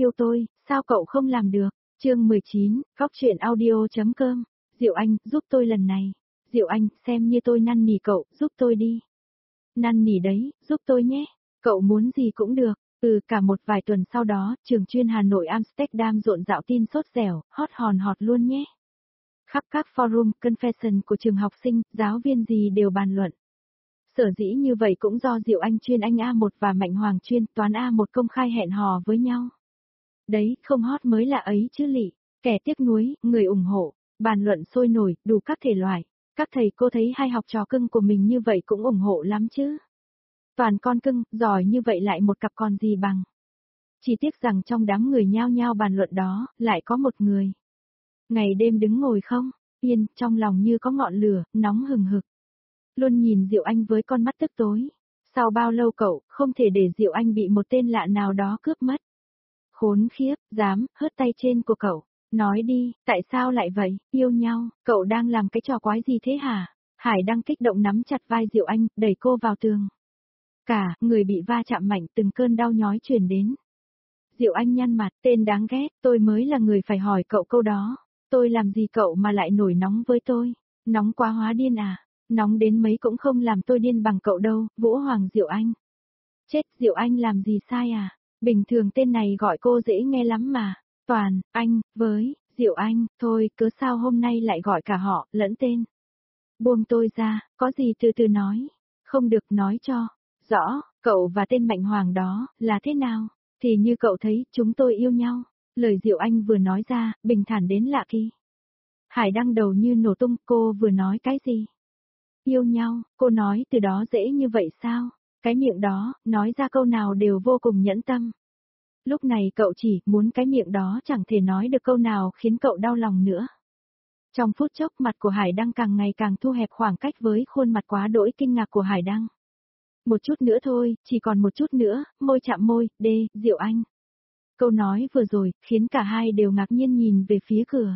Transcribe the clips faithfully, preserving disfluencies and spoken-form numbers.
yêu tôi, sao cậu không làm được? Chương mười chín, góc truyện audio.com. Diệu Anh, giúp tôi lần này. Diệu Anh, xem như tôi năn nỉ cậu, giúp tôi đi. Năn nỉ đấy, giúp tôi nhé. Cậu muốn gì cũng được. Ừ, cả một vài tuần sau đó, trường chuyên Hà Nội Amsterdam rộn rạo tin sốt dẻo, hot hòn hot luôn nhé. Khắp các forum, confession của trường học sinh, giáo viên gì đều bàn luận. Sở dĩ như vậy cũng do Diệu Anh chuyên Anh A một và Mạnh Hoàng chuyên toán A một công khai hẹn hò với nhau. Đấy, không hot mới là ấy chứ lị. Kẻ tiếc nuối, người ủng hộ, bàn luận sôi nổi, đủ các thể loại. Các thầy cô thấy hai học trò cưng của mình như vậy cũng ủng hộ lắm chứ. Toàn con cưng, giỏi như vậy lại một cặp con gì bằng. Chỉ tiếc rằng trong đám người nhao nhao bàn luận đó, lại có một người. Ngày đêm đứng ngồi không, yên, trong lòng như có ngọn lửa, nóng hừng hực. Luôn nhìn Diệu Anh với con mắt tức tối. Sau bao lâu cậu, không thể để Diệu Anh bị một tên lạ nào đó cướp mất. Khốn khiếp, dám, hớt tay trên của cậu. Nói đi, tại sao lại vậy, yêu nhau, cậu đang làm cái trò quái gì thế hả? Hải đang kích động nắm chặt vai Diệu Anh, đẩy cô vào tường. Cả, người bị va chạm mạnh từng cơn đau nhói truyền đến. Diệu Anh nhăn mặt, tên đáng ghét, tôi mới là người phải hỏi cậu câu đó. Tôi làm gì cậu mà lại nổi nóng với tôi? Nóng quá hóa điên à? Nóng đến mấy cũng không làm tôi điên bằng cậu đâu, Vũ Hoàng Diệu Anh. Chết, Diệu Anh làm gì sai à? Bình thường tên này gọi cô dễ nghe lắm mà. Toàn, anh, với, Diệu Anh, thôi, cớ sao hôm nay lại gọi cả họ, lẫn tên. Buông tôi ra, có gì từ từ nói. Không được nói cho. Rõ, cậu và tên Mạnh Hoàng đó, là thế nào? Thì như cậu thấy, chúng tôi yêu nhau. Lời Diệu Anh vừa nói ra, bình thản đến lạ kỳ. Hải đăng đầu như nổ tung, cô vừa nói cái gì? Yêu nhau, cô nói từ đó dễ như vậy sao? Cái miệng đó, nói ra câu nào đều vô cùng nhẫn tâm. Lúc này cậu chỉ muốn cái miệng đó chẳng thể nói được câu nào khiến cậu đau lòng nữa. Trong phút chốc mặt của Hải Đăng càng ngày càng thu hẹp khoảng cách với khuôn mặt quá đỗi kinh ngạc của Hải Đăng. Một chút nữa thôi, chỉ còn một chút nữa, môi chạm môi, đê, Diệu Anh. Câu nói vừa rồi, khiến cả hai đều ngạc nhiên nhìn về phía cửa.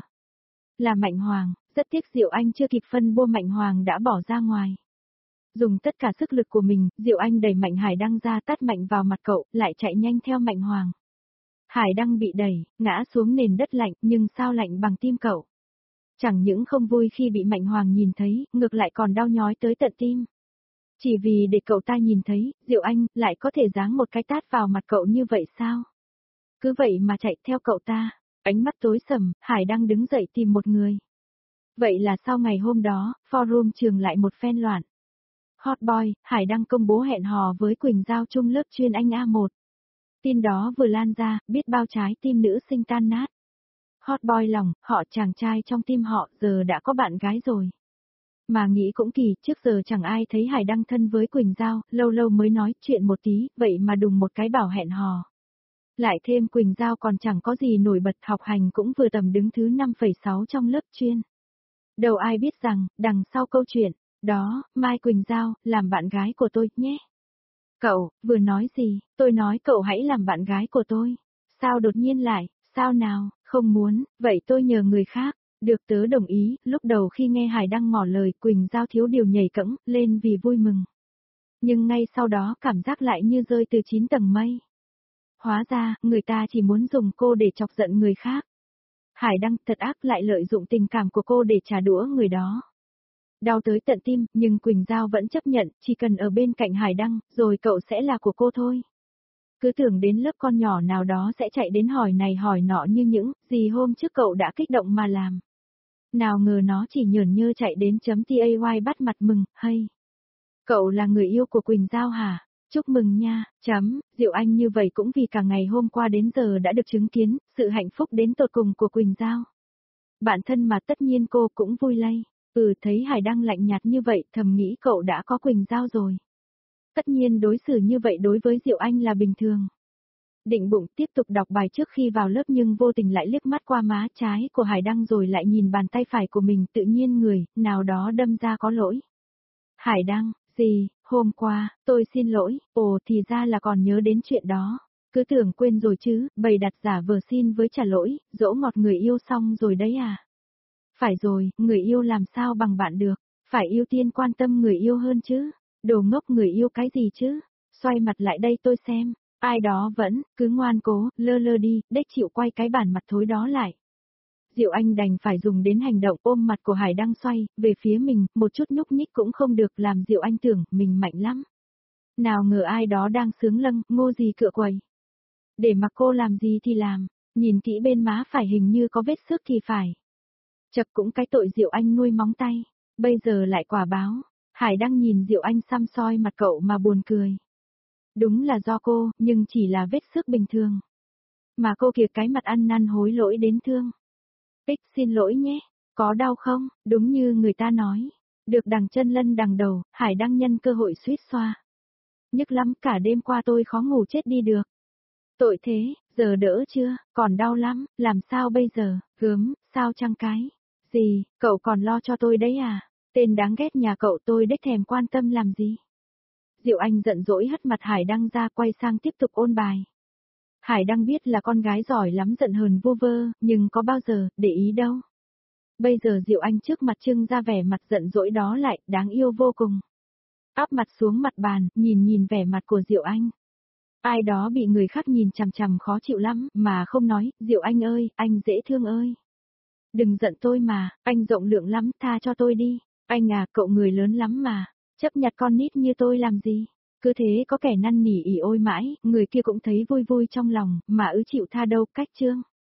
Là Mạnh Hoàng, rất tiếc Diệu Anh chưa kịp phân bua Mạnh Hoàng đã bỏ ra ngoài. Dùng tất cả sức lực của mình, Diệu Anh đẩy Mạnh Hải Đăng ra tát mạnh vào mặt cậu, lại chạy nhanh theo Mạnh Hoàng. Hải Đăng bị đẩy, ngã xuống nền đất lạnh, nhưng sao lạnh bằng tim cậu. Chẳng những không vui khi bị Mạnh Hoàng nhìn thấy, ngược lại còn đau nhói tới tận tim. Chỉ vì để cậu ta nhìn thấy, Diệu Anh lại có thể giáng một cái tát vào mặt cậu như vậy sao? Cứ vậy mà chạy theo cậu ta, ánh mắt tối sầm, Hải Đăng đứng dậy tìm một người. Vậy là sau ngày hôm đó, forum trường lại một phen loạn. Hot boy, Hải Đăng công bố hẹn hò với Quỳnh Giao chung lớp chuyên Anh A một. Tin đó vừa lan ra, biết bao trái tim nữ sinh tan nát. Hot boy lòng, họ chàng trai trong tim họ giờ đã có bạn gái rồi. Mà nghĩ cũng kỳ, trước giờ chẳng ai thấy Hải Đăng thân với Quỳnh Giao, lâu lâu mới nói chuyện một tí, vậy mà đùng một cái bảo hẹn hò. Lại thêm Quỳnh Giao còn chẳng có gì nổi bật, học hành cũng vừa tầm đứng thứ năm phẩy sáu trong lớp chuyên. Đâu ai biết rằng, đằng sau câu chuyện, đó, Mai Quỳnh Giao, làm bạn gái của tôi, nhé. Cậu, vừa nói gì, tôi nói cậu hãy làm bạn gái của tôi. Sao đột nhiên lại, sao nào, không muốn, vậy tôi nhờ người khác. Được tớ đồng ý, lúc đầu khi nghe Hải Đăng ngỏ lời Quỳnh Giao thiếu điều nhảy cẫng lên vì vui mừng. Nhưng ngay sau đó cảm giác lại như rơi từ chín tầng mây. Hóa ra, người ta chỉ muốn dùng cô để chọc giận người khác. Hải Đăng thật ác lại lợi dụng tình cảm của cô để trả đũa người đó. Đau tới tận tim, nhưng Quỳnh Giao vẫn chấp nhận, chỉ cần ở bên cạnh Hải Đăng, rồi cậu sẽ là của cô thôi. Cứ tưởng đến lớp con nhỏ nào đó sẽ chạy đến hỏi này hỏi nọ như những gì hôm trước cậu đã kích động mà làm. Nào ngờ nó chỉ nhởn nhơ chạy đến chấm tay bắt mặt mừng, hay. Cậu là người yêu của Quỳnh Giao hả? Chúc mừng nha, chấm, Diệu Anh như vậy cũng vì cả ngày hôm qua đến giờ đã được chứng kiến, sự hạnh phúc đến tột cùng của Quỳnh Giao. Bạn thân mà tất nhiên cô cũng vui lây. Ừ, thấy Hải Đăng lạnh nhạt như vậy, thầm nghĩ cậu đã có Quỳnh Giao rồi. Tất nhiên đối xử như vậy đối với Diệu Anh là bình thường. Định bụng tiếp tục đọc bài trước khi vào lớp nhưng vô tình lại liếc mắt qua má trái của Hải Đăng rồi lại nhìn bàn tay phải của mình, tự nhiên người, nào đó đâm ra có lỗi. Hải Đăng, gì, hôm qua, tôi xin lỗi, ồ thì ra là còn nhớ đến chuyện đó. Cứ tưởng quên rồi chứ, bày đặt giả vờ xin với trả lỗi, dỗ ngọt người yêu xong rồi đấy à. Phải rồi, người yêu làm sao bằng bạn được, phải ưu tiên quan tâm người yêu hơn chứ. Đồ ngốc người yêu cái gì chứ, xoay mặt lại đây tôi xem. Ai đó vẫn, cứ ngoan cố, lơ lơ đi, đếch chịu quay cái bản mặt thối đó lại. Diệu Anh đành phải dùng đến hành động ôm mặt của Hải Đăng xoay, về phía mình, một chút nhúc nhích cũng không được làm Diệu Anh tưởng mình mạnh lắm. Nào ngờ ai đó đang sướng lâng, ngô gì cựa quầy. Để mặc cô làm gì thì làm, nhìn kỹ bên má phải hình như có vết xước thì phải. Chật cũng cái tội Diệu Anh nuôi móng tay, bây giờ lại quả báo. Hải Đăng nhìn Diệu Anh xăm soi mặt cậu mà buồn cười. Đúng là do cô, nhưng chỉ là vết xước bình thường. Mà cô kìa cái mặt ăn năn hối lỗi đến thương. Ích xin lỗi nhé, có đau không, đúng như người ta nói. Được đằng chân lân đằng đầu, Hải Đăng nhân cơ hội suýt xoa. Nhức lắm, cả đêm qua tôi khó ngủ chết đi được. Tội thế, giờ đỡ chưa, còn đau lắm, làm sao bây giờ, gớm, sao chăng cái. Gì, cậu còn lo cho tôi đấy à, tên đáng ghét nhà cậu tôi đếch thèm quan tâm làm gì. Diệu Anh giận dỗi hất mặt Hải Đăng ra quay sang tiếp tục ôn bài. Hải Đăng biết là con gái giỏi lắm giận hờn vu vơ, nhưng có bao giờ, để ý đâu. Bây giờ Diệu Anh trước mặt trưng ra vẻ mặt giận dỗi đó lại, đáng yêu vô cùng. Áp mặt xuống mặt bàn, nhìn nhìn vẻ mặt của Diệu Anh. Ai đó bị người khác nhìn chằm chằm khó chịu lắm, mà không nói, Diệu Anh ơi, anh dễ thương ơi. Đừng giận tôi mà, anh rộng lượng lắm, tha cho tôi đi. Anh à, cậu người lớn lắm mà, chấp nhặt con nít như tôi làm gì. Cứ thế có kẻ năn nỉ ỉ ôi mãi, người kia cũng thấy vui vui trong lòng, mà ứ chịu tha đâu cách chương.